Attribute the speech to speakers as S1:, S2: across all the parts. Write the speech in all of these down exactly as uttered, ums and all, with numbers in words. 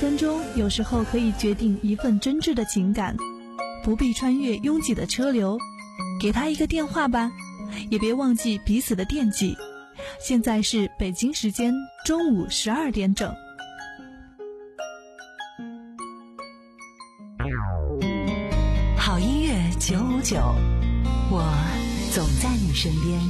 S1: 分钟有时候可以决定一份真挚的情感，不必穿越拥挤的车流，给他一个电话吧，也别忘记彼此的惦记。现在是北京时间中午十二点整。
S2: 好音乐九五九，我总在你身边。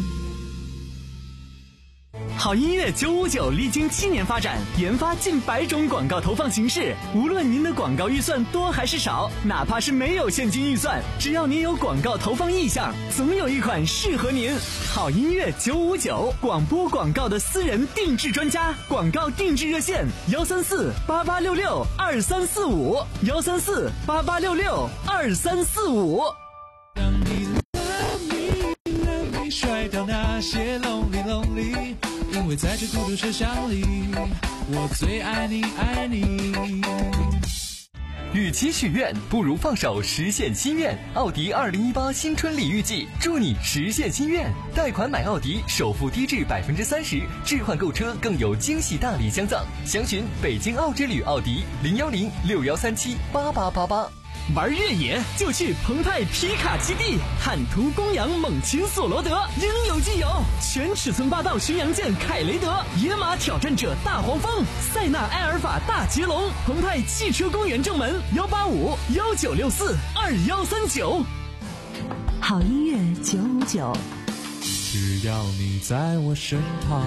S3: 好音乐九五九历经七年发展，研发近百种广告投放形式。无论您的广告预算多还是少，哪怕是没有现金预算，只要您有广告投放意向，总有一款适合您。好音乐九五九，广播广告的私人定制专家，广告定制热线幺三四八八六六二三四五幺三四八八六六二三四五。
S4: 让你 love me love me 甩掉那些 lonely lonely，因为在这孤独车厢里，我最爱你爱你。
S5: 与其许愿，不如放手实现心愿。奥迪二零一八新春礼遇季，祝你实现心愿。贷款买奥迪，首付低至百分之三十，置换购车更有惊喜大礼相赠。详询北京奥之旅奥迪零幺零六幺三七八八八八。
S3: 玩越野就去澎湃皮卡基地，汉途、公羊、猛禽、索罗德，应有尽有。全尺寸霸道巡洋舰凯雷德，野马挑战者大黄蜂，塞纳埃尔法大捷龙。澎湃汽车公园正门幺八五幺九六四二幺三九。
S2: 好音乐九五九，
S4: 只要你在我身旁。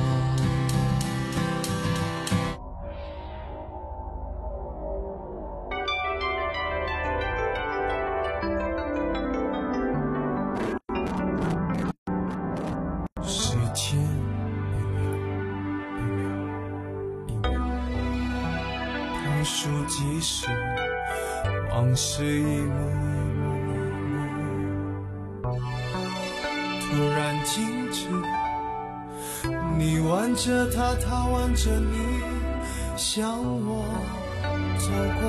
S4: 数计时，往事一幕一幕，突然静止。你挽着他，他挽着你，向我走过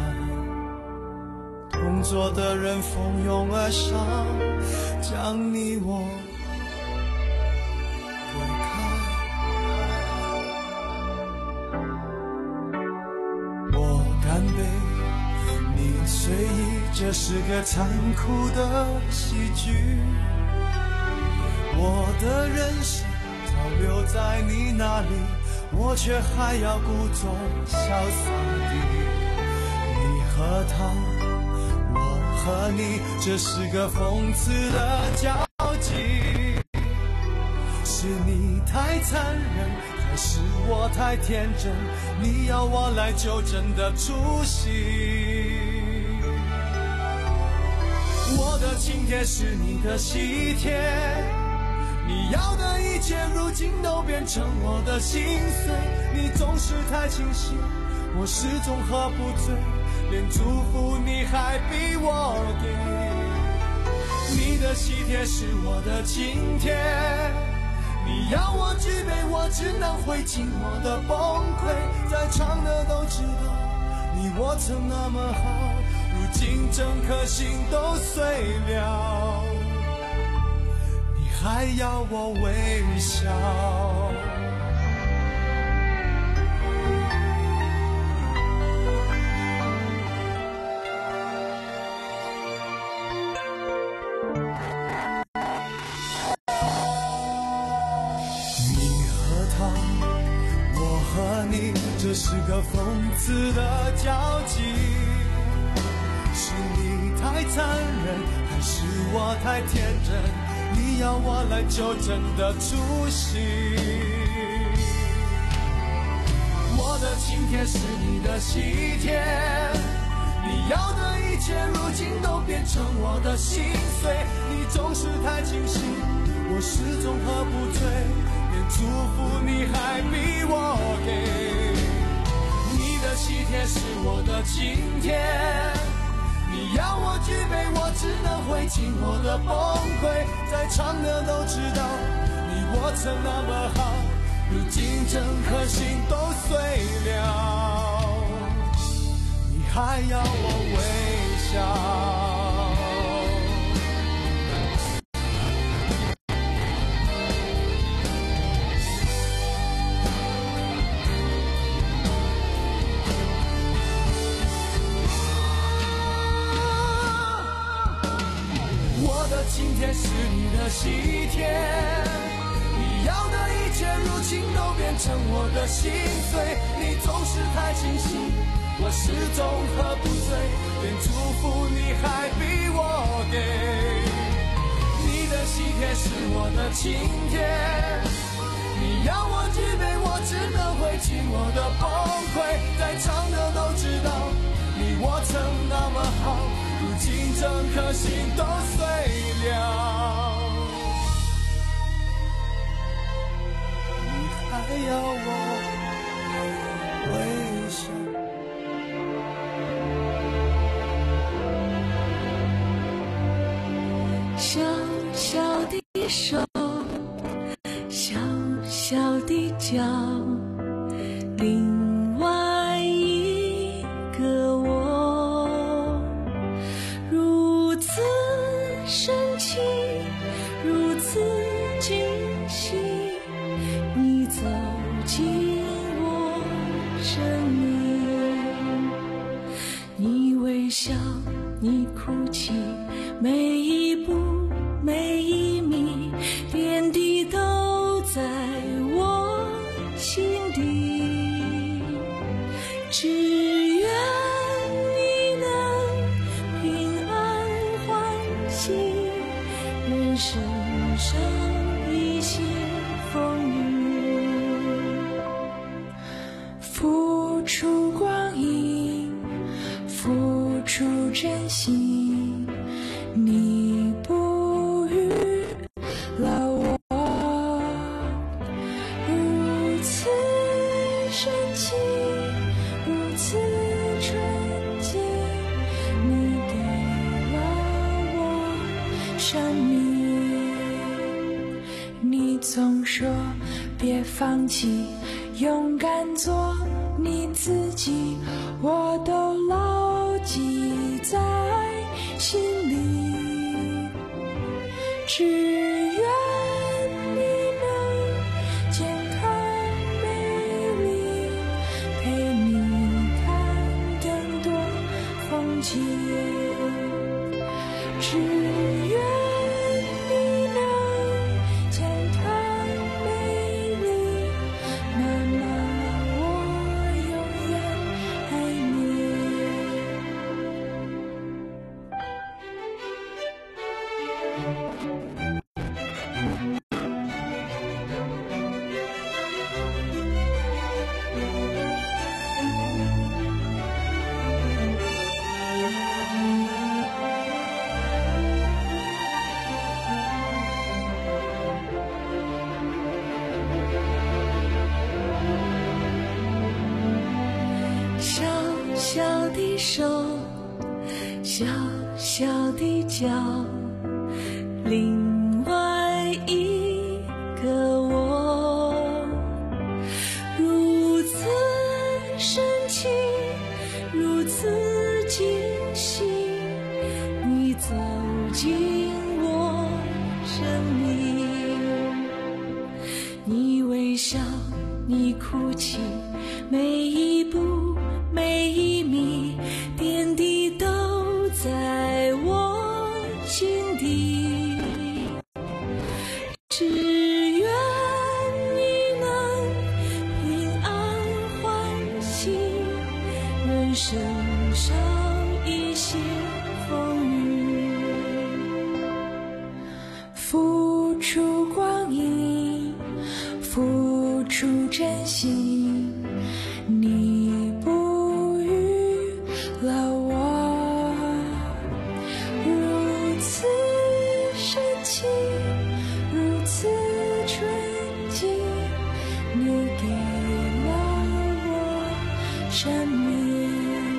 S4: 来。同桌的人蜂拥而上，将你我随意，这是个残酷的喜剧。我的人生漂流在你那里，我却还要故作潇洒地。你和他，我和你，这是个讽刺的交集。是你太残忍，还是我太天真？你要我来纠正的出席。我的请帖是你的喜帖，你要的一切如今都变成我的心碎。你总是太清醒，我始终喝不醉，连祝福你还逼我给。你的喜帖是我的请帖，你要我举杯，我只能会尽我的崩溃。在场的都知道，你我曾那么好，如今整颗心都碎了，你还要我微笑。你和他，我和你，这是个讽刺的交集。是你太残忍，还是我太天真？你要我来纠正的出席。我的请帖是你的喜帖，你要的一切如今都变成我的心碎。你总是太清醒，我始终喝不醉，连祝福你还逼我给。你的喜帖是我的请帖，你要我举杯，我只能会尽我的崩溃。在场的都知道，你我曾那么好，如今整颗心都碎了，你还要我微笑。 今天是你的喜天，你要的一切如今都变成我的心碎。你总是太清醒，我始终喝不醉，连祝福你还逼我给。你的喜帖是我的晴天，你要我举杯，我只能会尽我的崩溃。在场的都知道，你我曾那么好，如今整颗心都碎了。你还要我微笑？
S6: 小小的手，小小的脚，另外一个我，如此深情，如此惊喜，你走进我生命，你微笑，你哭泣，每一步每一米，点滴都在我心底。只愿你能平安欢喜，人生上一些风雨，付出光阴，付出真心，你不语了我，如此深情，如此纯净，你给了我生命。你总说别放弃，勇敢做你自己，我都牢记在心里。只愿你能健康美丽，陪你看更多风景。只愿你能健康美丽，妈妈，我永远爱小小的手，小小的脚，另外一个我，如此深情，如此惊喜，你走进我生命，你微笑，你哭泣，每一步每一米，点滴都在我心底。只愿你能平安欢喜，人生上一些风雨，付出光阴，付出真心，你不语了我，如此深情，如此纯净，你给了我生命。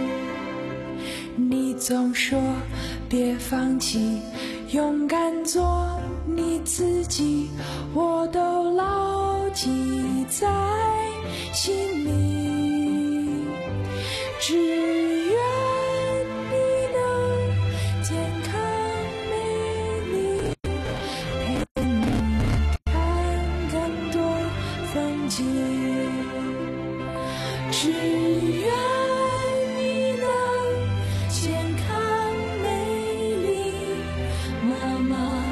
S6: 你总说别放弃，勇敢做你自己，我都牢记在心里。只愿你能健康美丽，陪你看更多风景。只愿你能健康美丽，妈妈。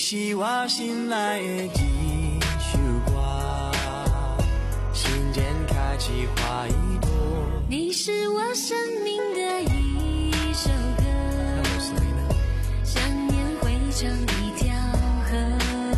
S4: 是我心内的一首歌，心间开启花一朵。
S6: 你是我生命的一首歌，想念汇成一条河。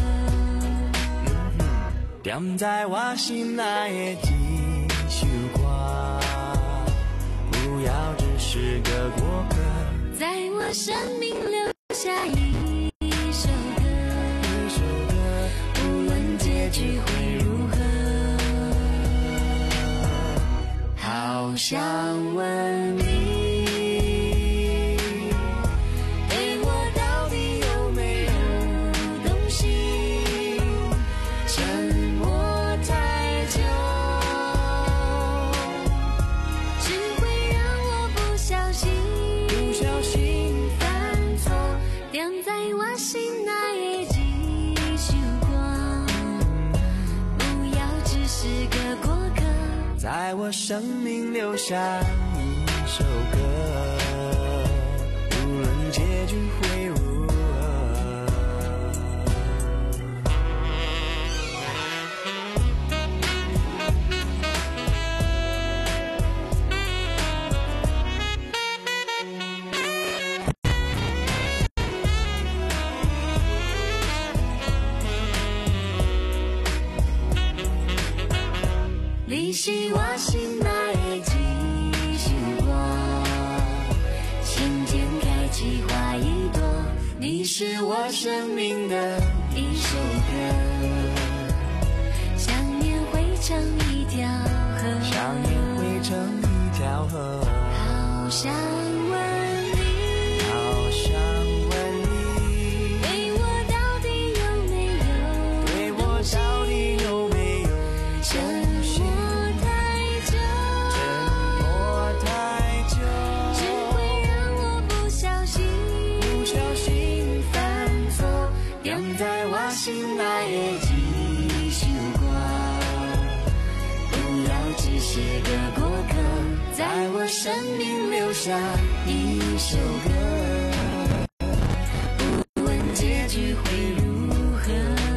S4: 点在我心内的一首歌，不要只是个过客，
S6: 在我生命留下一首歌，
S4: 一首歌，
S6: 无论结局会如何。好想问你，对我到底有没有动心？沉默太久，只会让我不小心，
S4: 不小心
S6: 犯错，点在我心内的一首歌，不要只是个过客。
S4: 在我生命留下一首歌，无论结局会如何。
S6: 你是我心内的一首歌，心间开启花一朵。你是我生命的一首歌，想念汇成一条河，
S4: 想念汇成一条河。
S6: 好想问你，
S4: 好想问你，
S6: 对我到底有没有
S4: 对我到底有没有
S6: 沉默太久，
S4: 沉默太久，
S6: 只会让我不小心
S4: 不小心犯错，
S6: 点在我心内的一首歌，不要只是个过客，在我生命留下一首歌，不问结局会如何。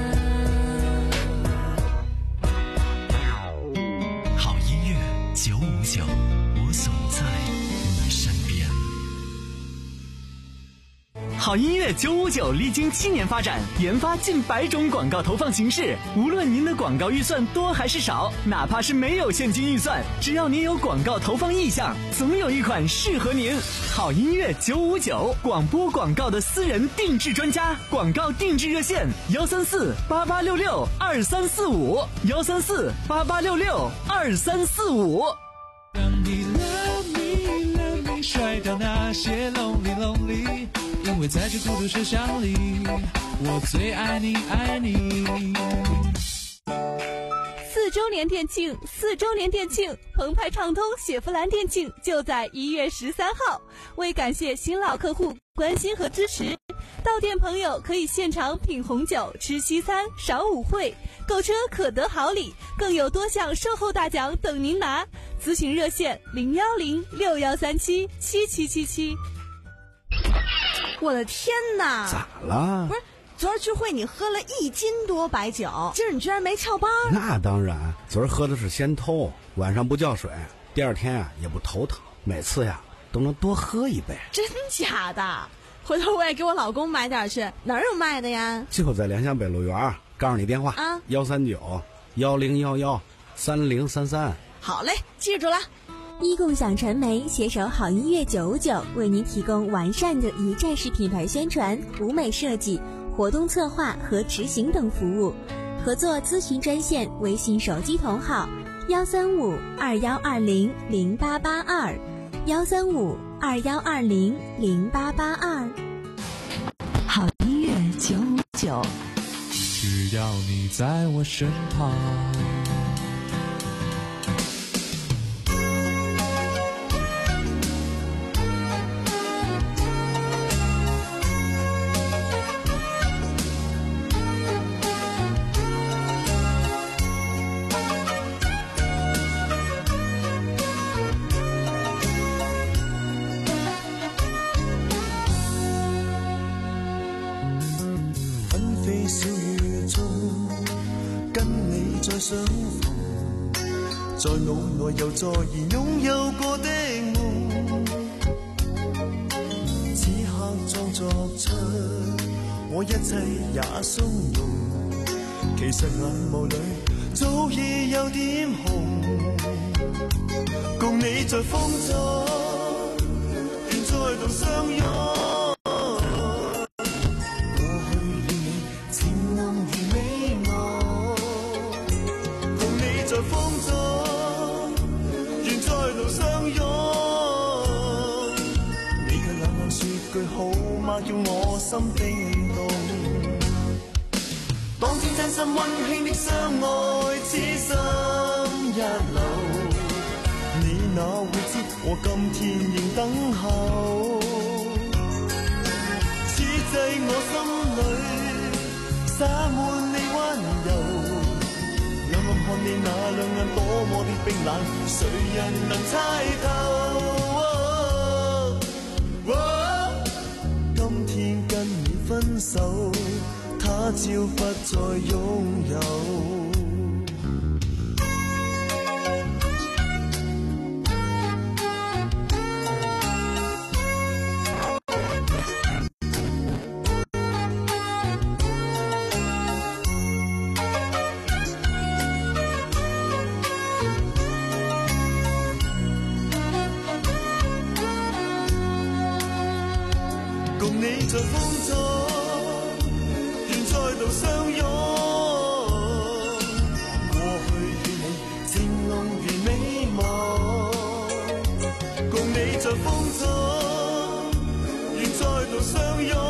S3: 好音乐九五九，我总在你身边。好音乐九五九历经七年发展，研发近百种广告投放形式。无论您的广告预算多还是少，哪怕是没有现金预算，只要您有广告投放意向，总有一款适合您。好音乐九五九，广播广告的私人定制专家，广告定制热线：幺三四八八六六二三四五，幺三四八八六六二三四五。
S7: 让你 love me love me 甩掉那些 lonely lonely， 因为在这孤独车厢里，我最爱你爱你。
S1: 四周年店庆，四周年店庆，澎湃畅通雪佛兰店庆就在一月十三号。为感谢新老客户关心和支持，到店朋友可以现场品红酒、吃西餐、赏舞会，购车可得好礼，更有多项售后大奖等您拿。咨询热线零幺零六幺三七七七七七。
S8: 我的天哪！
S9: 咋了？
S8: 不是。昨儿聚会你喝了一斤多白酒，今儿你居然没翘班？
S9: 那当然，昨儿喝的是仙偷，晚上不叫水，第二天啊也不头疼，每次呀都能多喝一杯。
S8: 真假的？回头我也给我老公买点去，哪儿有卖的呀？
S9: 就在联想北路园，告诉你电话啊，幺三九幺零幺幺三零三三。
S8: 好嘞，记住了。
S10: 一共享传媒携手好音乐九五九，为您提供完善的一站式品牌宣传、舞美设计、活动策划和执行等服务。合作咨询专线：微信手机同号幺三五二幺二零零八八二，幺三五二幺二零零八八二。
S2: 好音乐九五九，
S7: 只要你在我身旁。
S4: 少如盡，跟你再相逢，在腦內又再現擁有過的夢，此刻裝作出我一切也鬆容，其實眼眸裏早已有點紅，共你在風中願再度相擁。叫我心冰凍，當天真心溫馨的相愛，此心一流，你哪會知我今天仍等候，此際我心裏灑滿你溫柔，兩眼看你那兩眼多麼的冰冷，誰人能猜透？分手，他朝不再擁有。共你在風中。相擁，過去與你情濃如美夢，共你在風中，願再度相擁。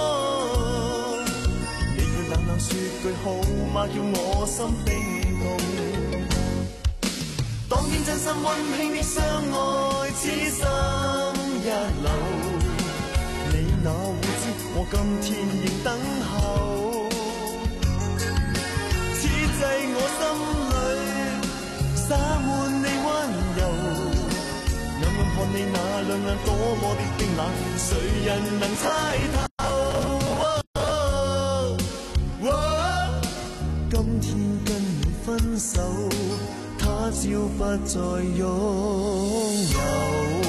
S4: 你卻冷冷說句好嗎，叫我心冰凍。當天真心溫馨的相愛，此心一流，你哪會知我今天仍等候？在我心裏灑滿你溫柔，兩眼看你那兩眼多麼的冰冷，誰人能猜透？哦哦、今天跟你分手，他朝不再擁有。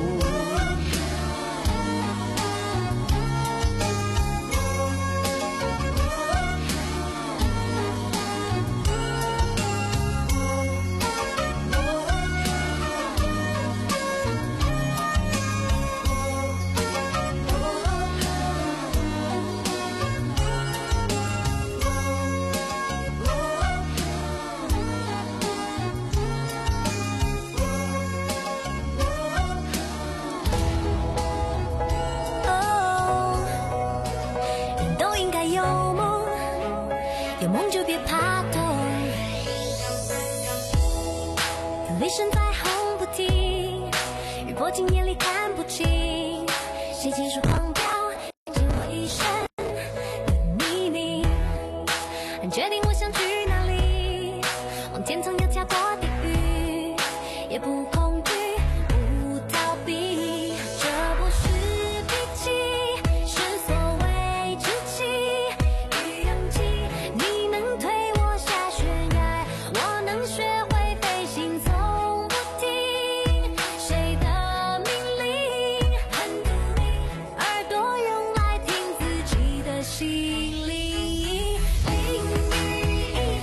S6: 雷声在轰不停，雨泼进眼里看不清，谁亲手狂飙，借我一生的秘密，很确定我想去哪里，往天堂要跳过地狱，也不恐惧，不逃避，这不是脾气，是所谓志气与勇气，你能推我下悬崖，我能学会飞行从不停，谁的命令很独立，耳朵用来听自己的心灵，淋雨一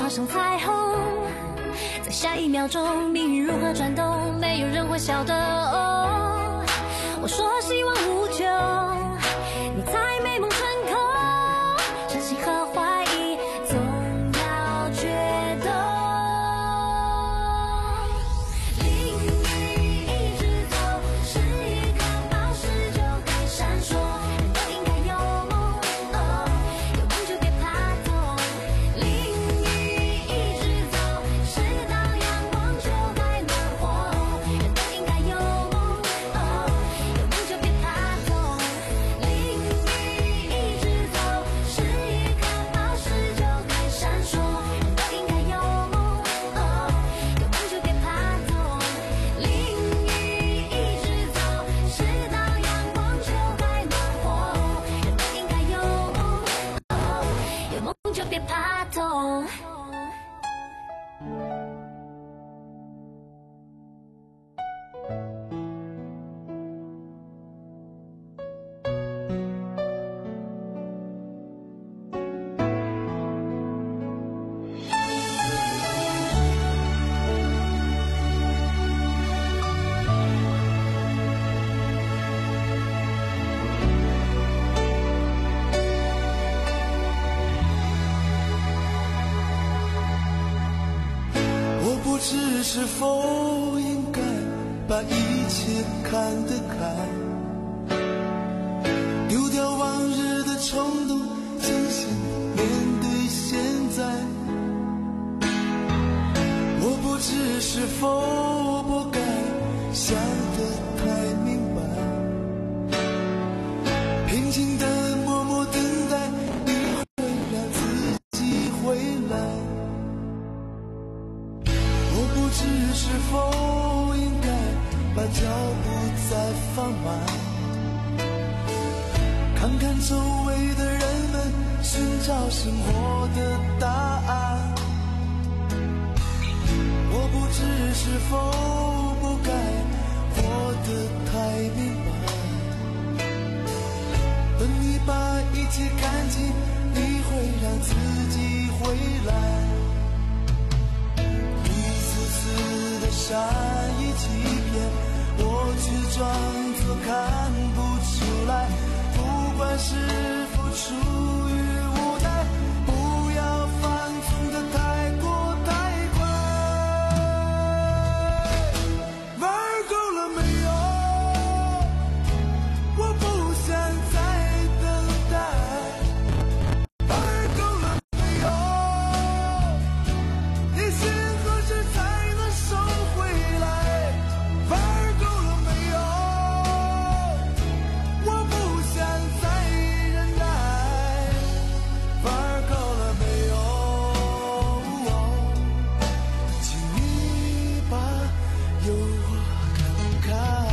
S6: 画上彩虹，在下一秒钟命运如何转动，没有人会晓得。哦，我说希望无穷，你才美梦成空，相信和怀疑总要决斗。淋雨一直走，是一颗宝石就该闪烁，人都应该有梦，哦，有梦就别怕痛。淋雨一直走，直到阳光就该暖和，人都应该有梦，哦，有梦就别怕痛。淋雨一直走，是一颗宝石就该闪烁，人都应该有梦，哦，有梦就别怕痛。淋雨一直走，直到阳光就该暖和，人都应该有梦，哦，有梦就别怕痛。
S4: 我不知是否应该把一切看得开，丢掉往日的冲动，真心面对现在。我不知是否不该想得太明白，平静的默默等待，你会让自己回来。我不知是否应该把脚步再放慢，看看周围的人们寻找生活的答案。我不知是否不该活得太明白，等你把一切看清，你会让自己回来。的善意欺骗，我却装作看不出来。不管是否出于无奈，不要放纵的太过太快。玩够了没有？我不想再等待。玩够了没有？你心何时才收回来？玩够了没有？我不想再忍耐。玩够了没有？请你把诱惑看开。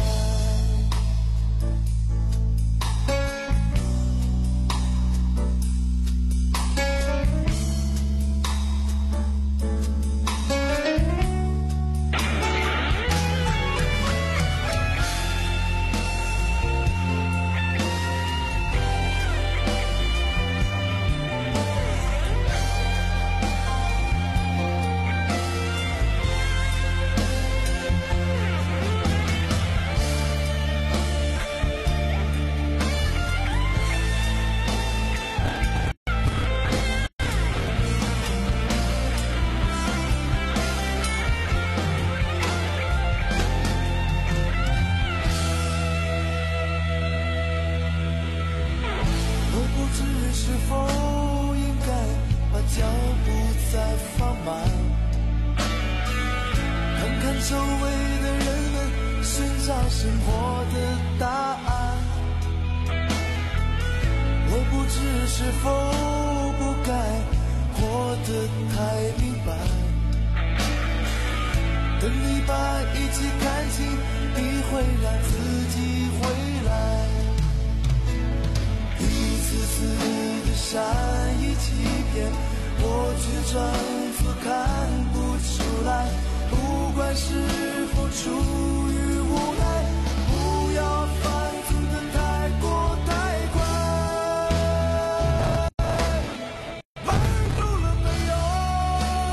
S4: 是否应该把脚步再放慢，看看周围的人们寻找生活的答案。我不知是否不该活得太明白，等你把一切看清，你会让自己回来。一次次的善意欺骗，我却装作看不出来。不管是否出于无奈，不要放纵的太过太快。玩够了没有？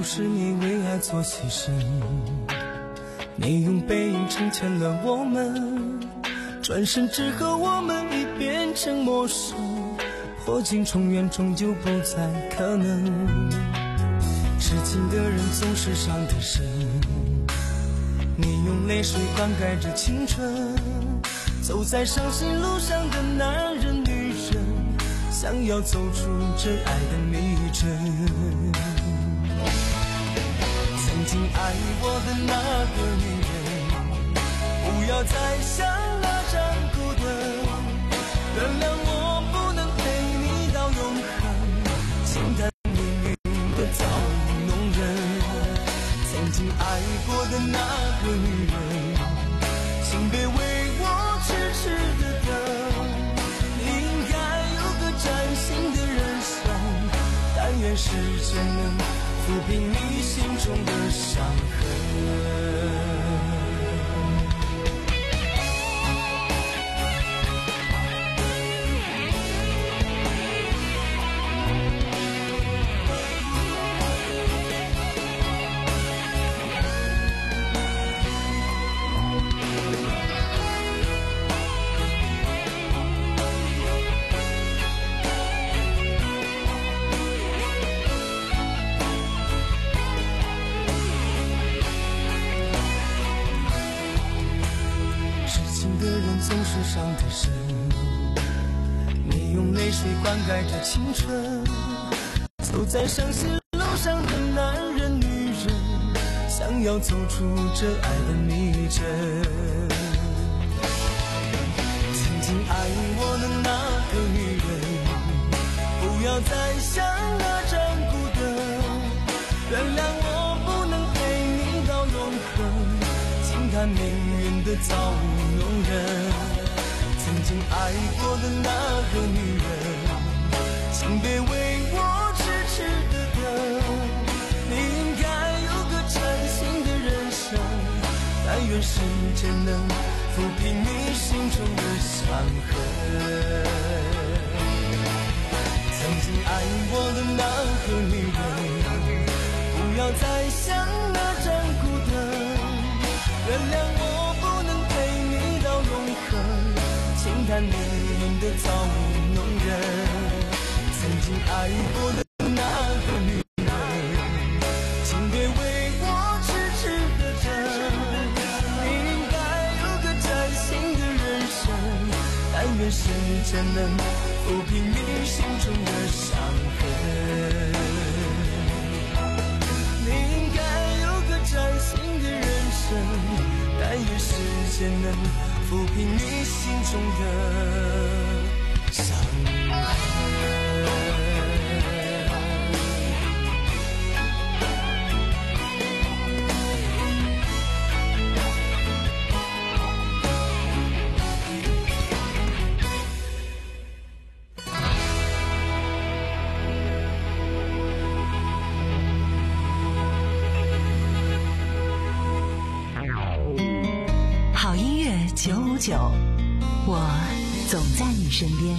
S4: 是你为爱做牺牲，你用背影成全了我们，转身之后我们已变成陌生，破镜重圆终究不再可能，痴情的人总是伤得深，你用泪水灌溉着青春，走在伤心路上的男人女人，想要走出这爱的迷阵，曾经爱我的那个女人，不要再像那盏孤灯，原谅我不能陪你到永恒，轻叹命运的造物弄人，曾经爱过的那个女人，请别为我痴痴的等，你应该有个崭新的人生，但愿时间能抚平你心中的伤痕。总是伤得深，你用泪水灌溉着青春，走在伤心路上的男人女人，想要走出这爱的迷阵，曾经爱我的那个女人，不要再像那盏孤灯，原谅我不能陪你到永恒，轻叹命运的造物弄人，曾经爱过的那个女人，请别为我痴痴的等，你应该有个崭新的人生，但愿时间能抚平你心中的伤痕。曾经爱我的那个女人，不要再像那盏孤灯，原谅我不能陪你到永恒，轻叹命运的造物弄人，曾经爱过的那个女人，请别为我痴痴的等，你应该有个崭新的人生，但愿时间能抚平你心中的伤痕，你应该有个崭新的人生，但愿时间能抚平你心中的伤痕。
S2: 好音乐九五九，我总在你身边。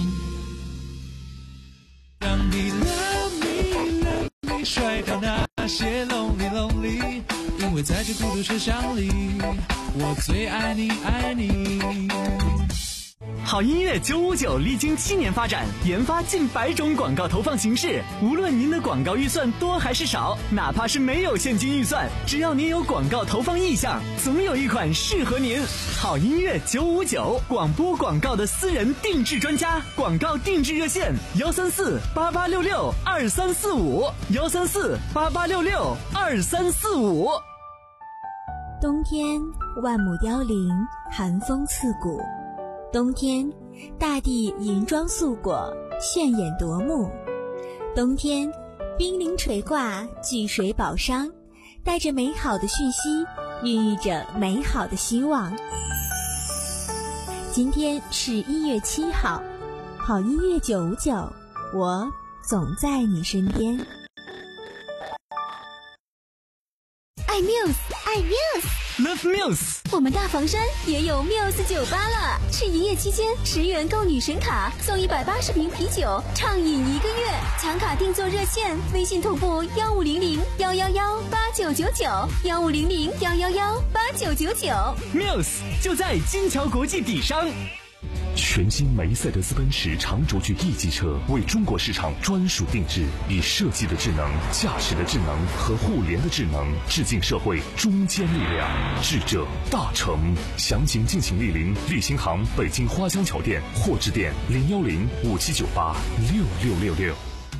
S7: 让你 love me love me 甩掉那些 lonely lonely， 因为在这孤独车厢里，我最爱你爱你。
S3: 好音乐九五九历经七年发展，研发近百种广告投放形式。无论您的广告预算多还是少，哪怕是没有现金预算，只要您有广告投放意向，总有一款适合您。好音乐九五九，广播广告的私人定制专家，广告定制热线：幺三四八八六六二三四五，幺三四八八六六二三四五。
S10: 冬天万木凋零，寒风刺骨。冬天，大地银装素裹，炫眼夺目。冬天，冰凌垂挂，聚水宝商，带着美好的讯息，孕育着美好的希望。今天是一月七号，好音乐九五九，我总在你身边。
S11: 爱 Muse， 爱 Muse。
S3: 乐 Love Muse。
S10: 我们大房山也有 Muse 酒吧了，是营业期间十元购女神卡送一百八十瓶啤酒，畅饮一个月。抢卡订座热线：微信同步幺五零零幺幺幺八九九九幺五零零幺幺幺八九九九。
S3: Muse 就在金桥国际底商。
S11: 全新梅赛德斯奔驰长轴距 E 级车为中国市场专属定制，以设计的智能、驾驶的智能和互联的智能，致敬社会中坚力量，智者大成。详情敬请莅临立新行北京花江桥店或致电零幺零五七九八六六六六。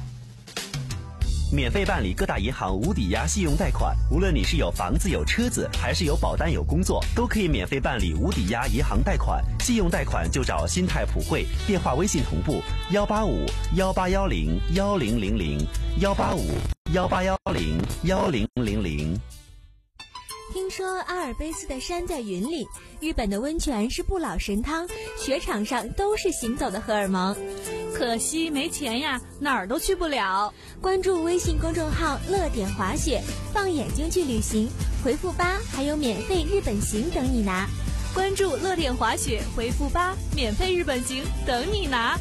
S12: 免费办理各大银行无抵押信用贷款，无论你是有房子有车子，还是有保单有工作，都可以免费办理无抵押银行贷款。信用贷款就找新泰普惠，电话微信同步幺八五幺八幺零幺零零零幺八五幺八幺零幺零零零。
S10: 听说阿尔卑斯的山在云里，日本的温泉是不老神汤，雪场上都是行走的荷尔蒙。
S1: 可惜没钱呀，哪儿都去不了。
S10: 关注微信公众号乐点滑雪，放眼睛去旅行，回复八还有免费日本行等你拿。
S1: 关注乐点滑雪，回复八，免费日本行等你拿。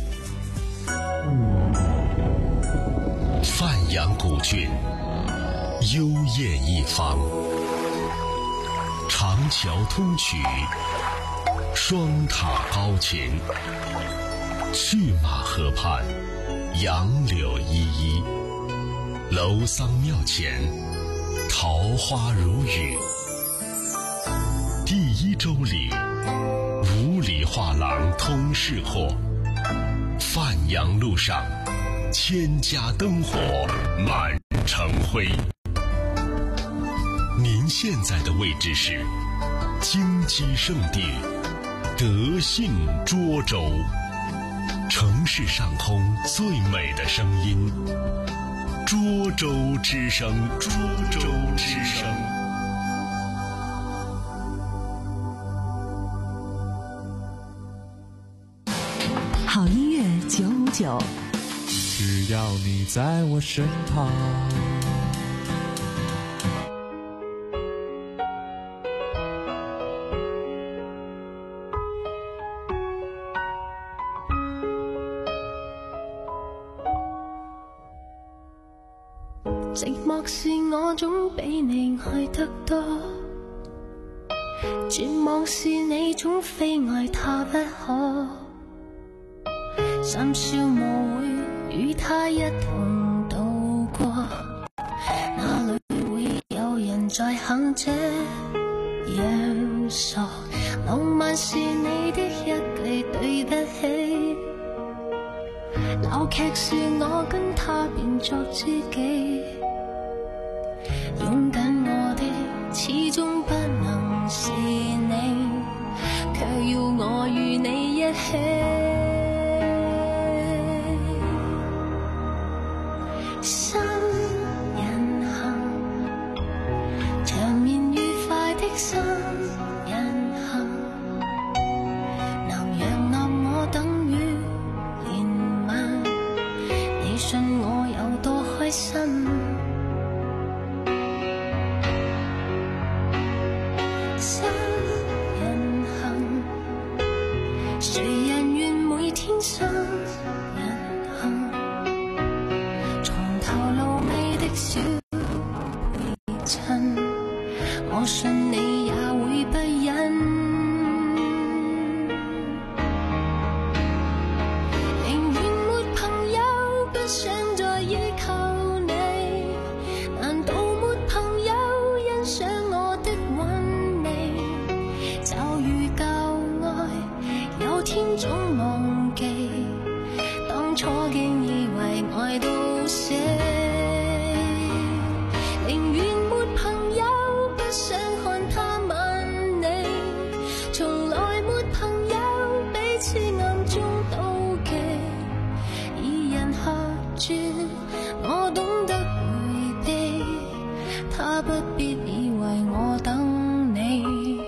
S13: 范阳古郡，幽艳一方，长桥通衢，双塔高擎，去马河畔，杨柳依依，楼桑庙前，桃花如雨。第一周里，五里画廊通市货，范阳路上，千家灯火满城辉。您现在的位置是京畿圣地德信涿州，城市上空最美的声音，涿州之声，涿州之声。
S2: 好音乐九五九，
S7: 只要你在我身旁。
S6: 寂寞是我總比你愛得多，絕望是你總非愛他不可，深宵我會與他一同度過，哪裏會有人在肯這樣傻？浪漫是你的一句對不起，鬧劇是我跟他變作知己，擁緊我的始終不能是你，卻要我與你一起。三人行，長眠愉快的三人行，能讓納我等於連環，你信我有多開心？三人行，誰人願每天三人行？床頭露尾的小陪襯，我信你也會不忍。寧願沒朋友，不想再依靠你。難道沒朋友欣賞我的韻味？驟遇舊愛，有天總忘記，當初竟以為愛到死。寧願沒朋友，不想看他吻你，從來沒朋友彼此暗中妒忌。二人合住，我懂得迴避，他不必以為我等你。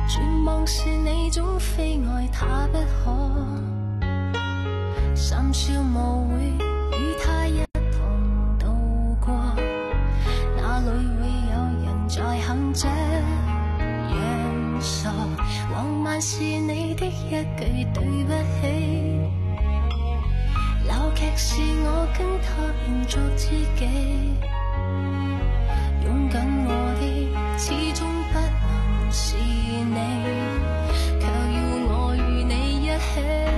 S6: 絕望是你總非愛他不可，深宵無會與他一同度過，哪裏會有人在肯這樣傻？浪漫是你的一句對不起，鬧劇是我跟他變作知己，擁緊我的始終不能是你，卻要我與你一起。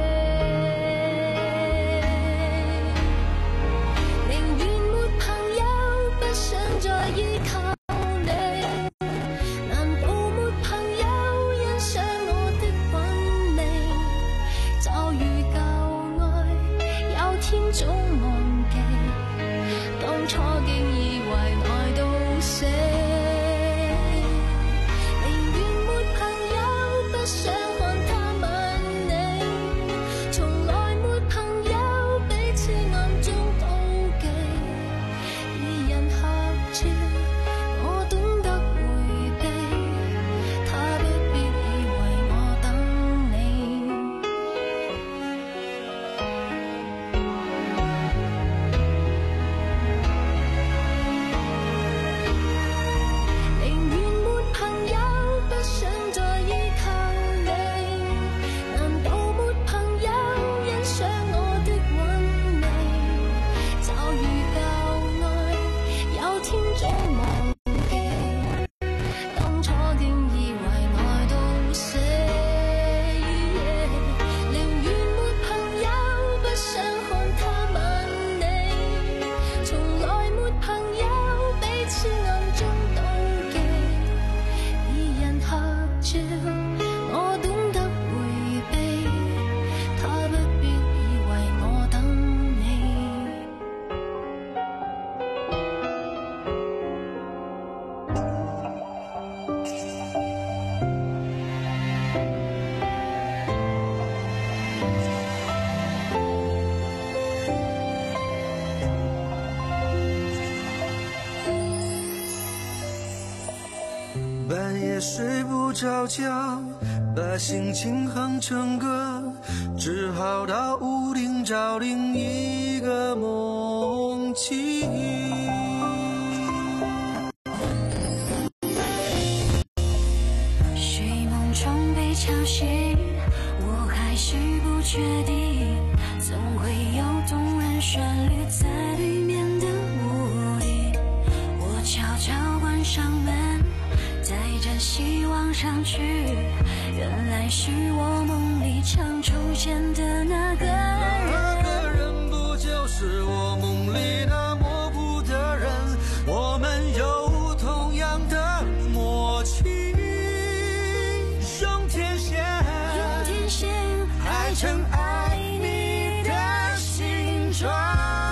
S4: 半夜睡不着觉，把心情哼成歌，只好到屋顶找另一个梦境。
S6: 睡梦中被吵醒，我还是不确定，总会有动人旋律在对面的屋顶。我悄悄关上门，带着希望上去，原来是我梦里常出现的那个人。
S4: 那个人不就是我梦里那模糊的人？我们有同样的默契，用天线，
S6: 用天线
S4: 爱成爱你的形状。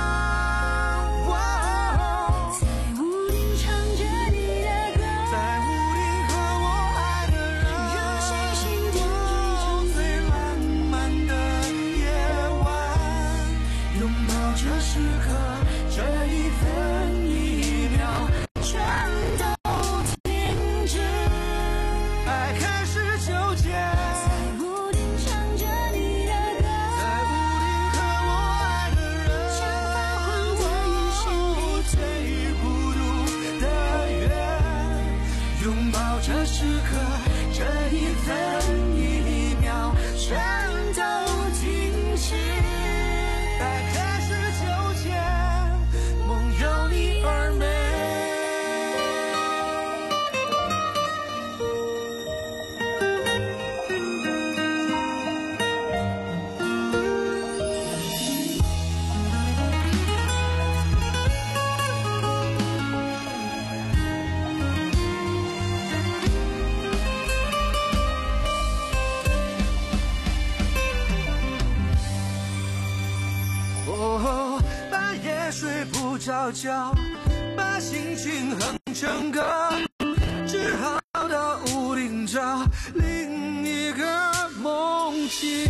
S4: 着觉，把心情哼成歌，只好到屋顶找另一个梦境。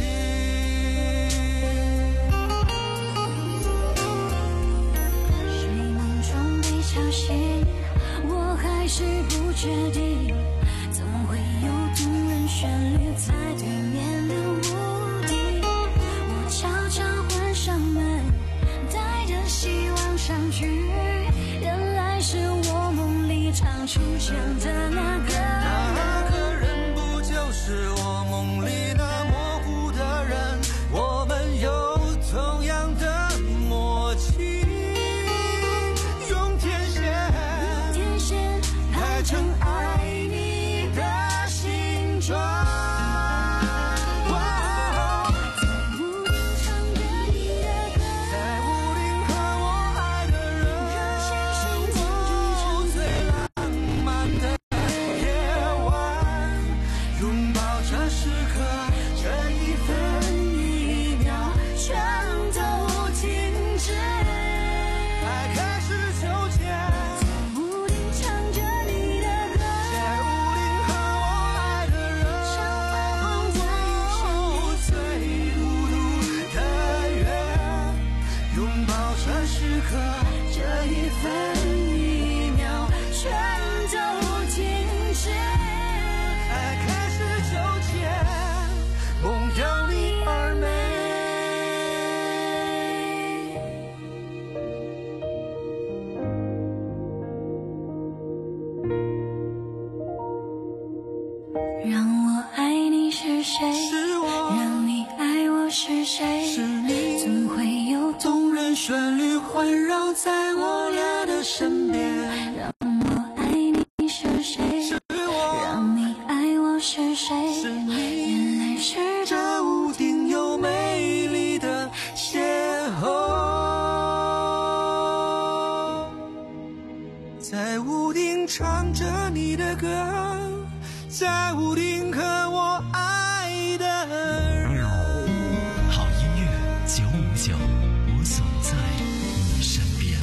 S6: 睡梦中被吵醒，我还是不确定，总会有谁？
S4: 是我。
S6: 让你爱我是谁？
S4: 是你。
S6: 总会有
S4: 动人旋律环绕在我俩的身边。
S6: 让我爱你是谁？
S4: 是我。
S6: 让你爱我是谁？
S4: 是你。
S6: 原来是
S4: 这无定又美丽的邂逅。在屋顶唱着你的歌，在屋顶和我爱的人。
S3: 好音乐九五九，我总在你身边。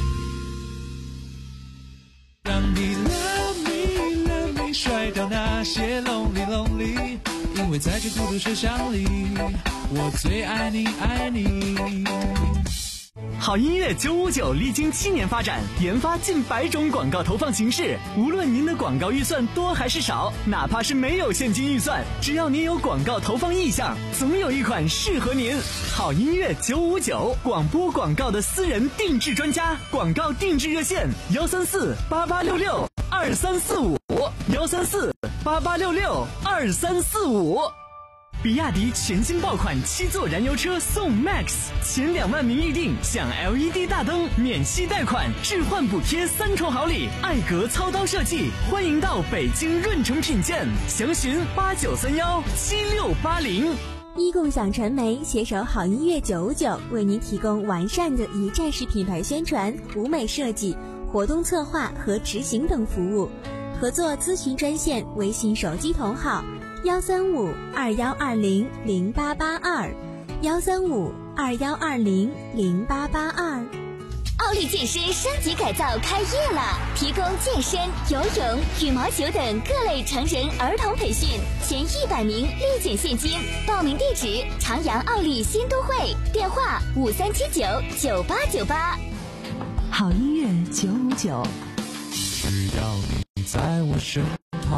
S7: 让你 love me love me 甩掉那些 lonely lonely， 因为在这孤独车厢里，我最爱你爱你。
S3: 好音乐九五九历经七年发展，研发近百种广告投放形式。无论您的广告预算多还是少，哪怕是没有现金预算，只要您有广告投放意向，总有一款适合您。好音乐九五九，广播广告的私人定制专家，广告定制热线：幺三四八八六六二三四五，幺三四八八六六二三四五。比亚迪全新爆款七座燃油车送 Max， 前两万名预定享 L E D 大灯、免息贷款、置换补贴三重好礼，艾格操刀设计，欢迎到北京润城品鉴，详询八九三幺七六八零。
S10: 一共享传媒携手好音乐九五九，为您提供完善的一站式品牌宣传、舞美设计、活动策划和执行等服务。合作咨询专线：微信手机同号。幺三五二幺二零零八八二，幺三五二幺二零零八八二。
S14: 奥利健身升级改造开业了，提供健身、游泳、羽毛球等各类成人儿童培训，前一百名立减现金。报名地址：长阳奥利新都会，电话五三七九九八九八。
S2: 好音乐九五九，
S7: 只要你在我身旁。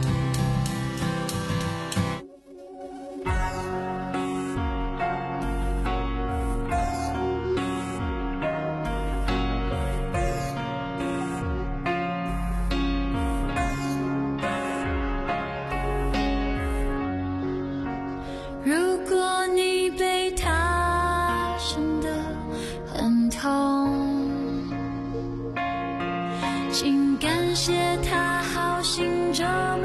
S6: 如果你被他伤得很痛，请感谢他好心这么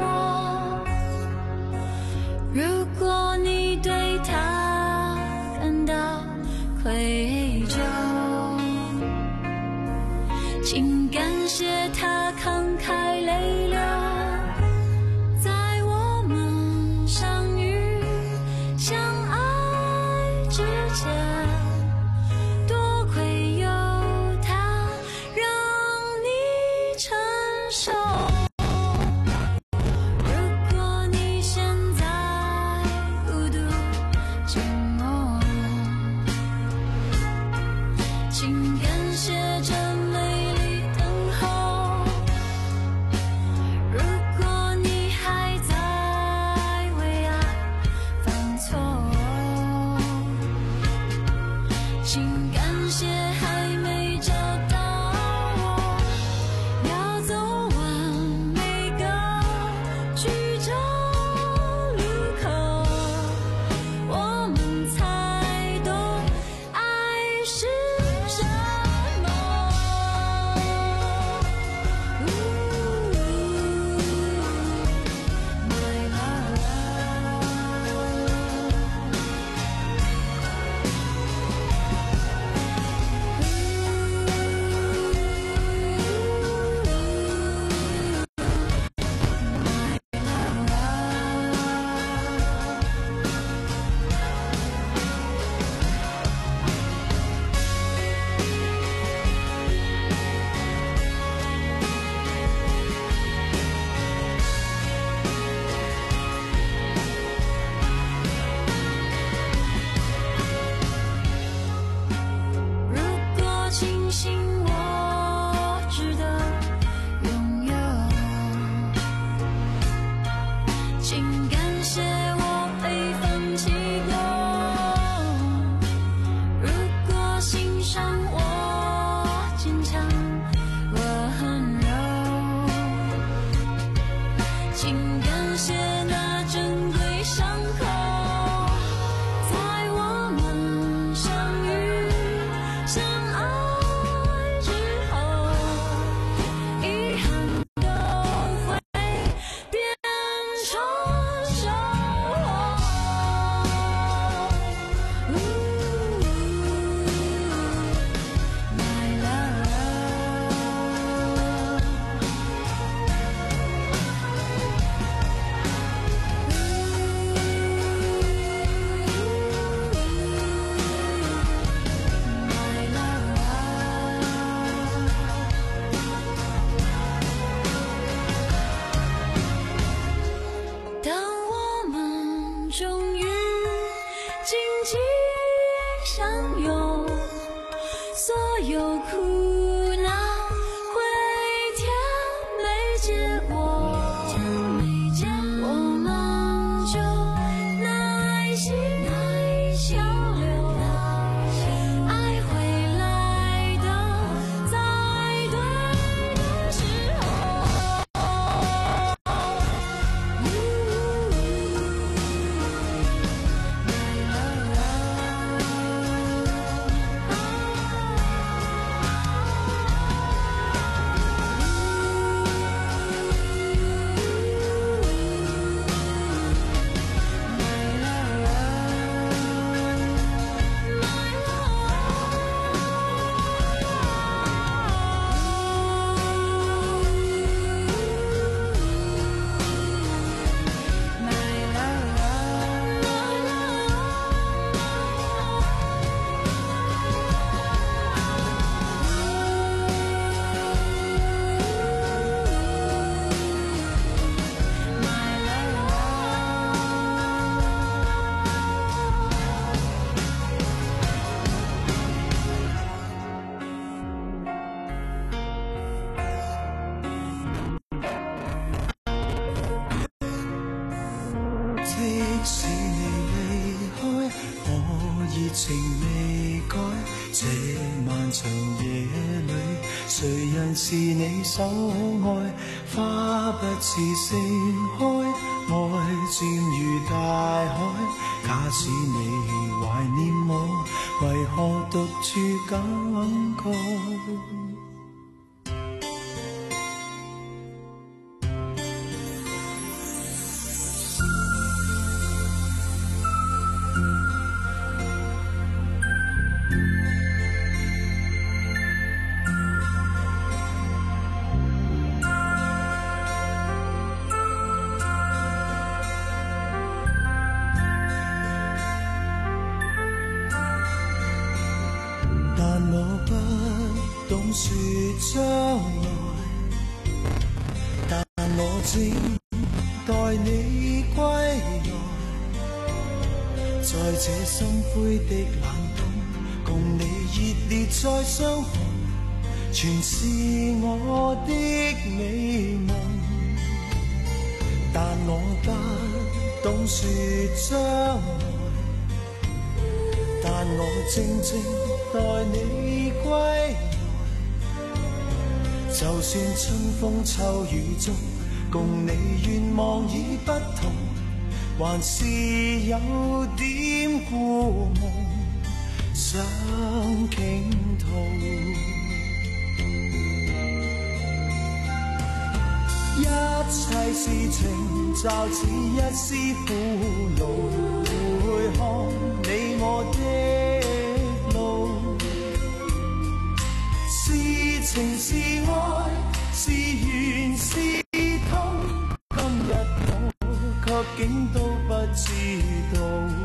S6: 终于紧紧相拥，所有苦恼会甜没结果，我们就耐心交流，爱会来的，在对的时候。
S4: 即使你离开，我热情未改。这漫长夜里，谁人是你所爱？花不似盛开，爱渐如大海。假使你怀念我，为何独处感慨？懂说将来，但我正待你归来。在这心灰的冷冬，共你热烈再相逢，全是我的美梦。但我不懂说将来，但我正正待你归来。就算春风秋雨中，共你願望已不同，還是有點故夢想傾吐。一切事情就似一絲苦惱，回看你我的路。是情是愛，是緣是痛，今日我卻竟都不知道。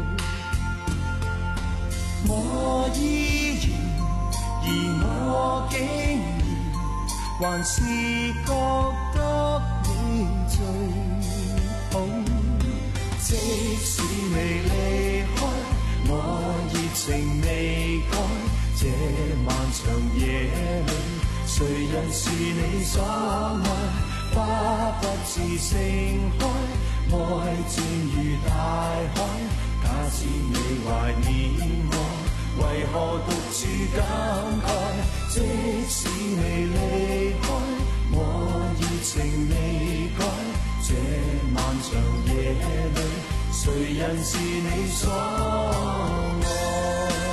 S4: 我依然，而我竟然還是覺得你最好。即使你離開，我熱情未改。這漫長夜裏，誰人是你所愛？花不自盛開，愛漸如大海。假使你懷念我，為何獨處感慨？即使你離開，我熱情未改。這漫長夜裏，誰人是你所愛？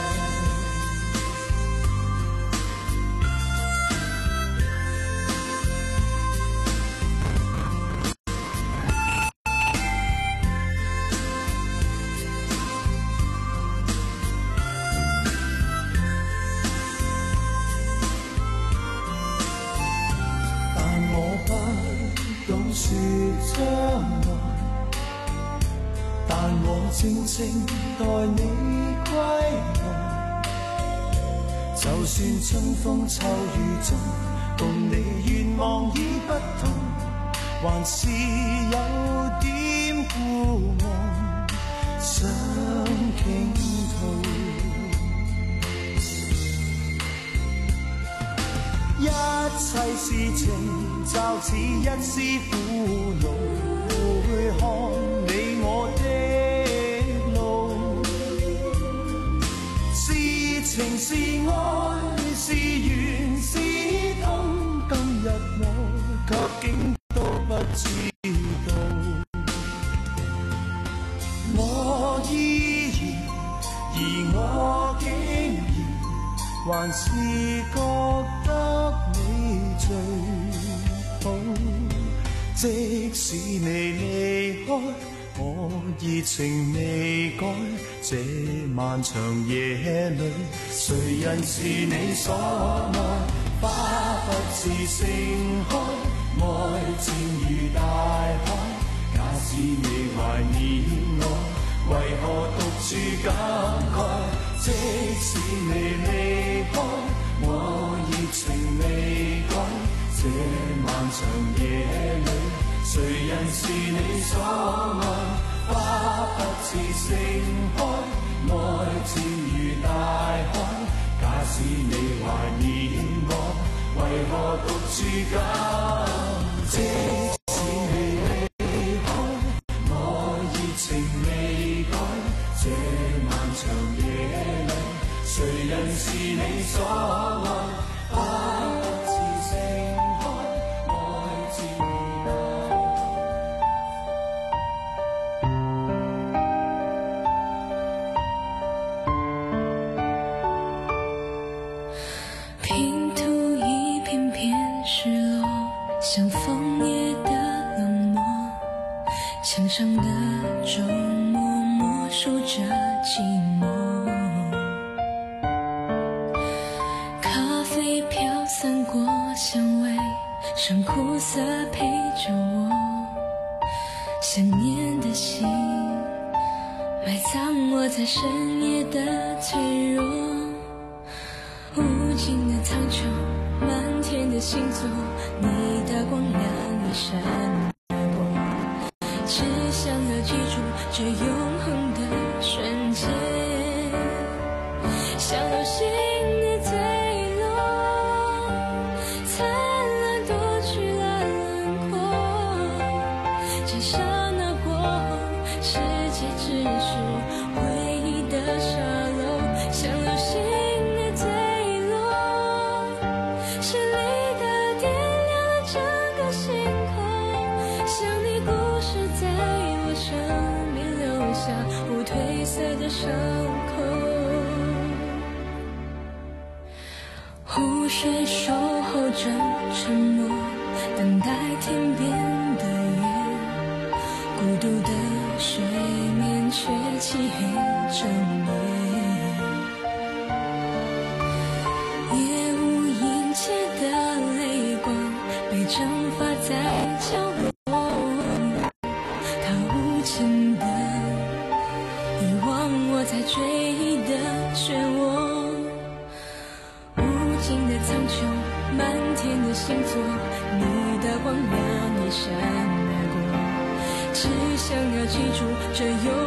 S4: 說將來，但我靜靜待你歸來。就算春風秋雨中，共你願望已不同，還是有點故夢想傾吐。一切事情就似一絲苦惱，回看你我的路，是情是愛是緣是痛，今日我究竟都不知道。我依然，而我竟然還是覺得你最好。即使你離開，我熱情未改，這漫長夜裏，誰人是你所愛？花不是盛開，愛漸如大海。假使你懷念我，為何獨處感慨？即使你離開，我熱情未改，這漫長夜裏，誰人是你所愛？花不似盛開，愛漸如大海。假使你懷念我，為何獨處感？即使你離開，我熱情未改，這漫長夜裏，誰人是你所愛？花不似盛開，愛漸如大海。
S6: 拼图一片片失落，像枫叶的冷漠，墙上的周末默数着寂寞。咖啡飘散过香味，剩苦涩陪着我。想念的心埋葬我在深夜的脆弱。无尽的苍穹，漫天的星座，你的光亮一闪而过，只想要记住这永恒的瞬间，像流星的坠落，灿烂夺去了轮廓。这刹那过后，世界只是回忆的沙漏，像流星的坠落，绚丽的点亮了整个星空，像你故事在我生命留下不褪色的伤口。湖水守候着沉默，等待天边的月，孤独的水面却漆黑整夜。夜无垠切的泪光被蒸发在角落，它无情的遗忘我在追忆的漩涡。无尽的苍穹，漫天的星座，你的光亮一闪而过，只想要记住这永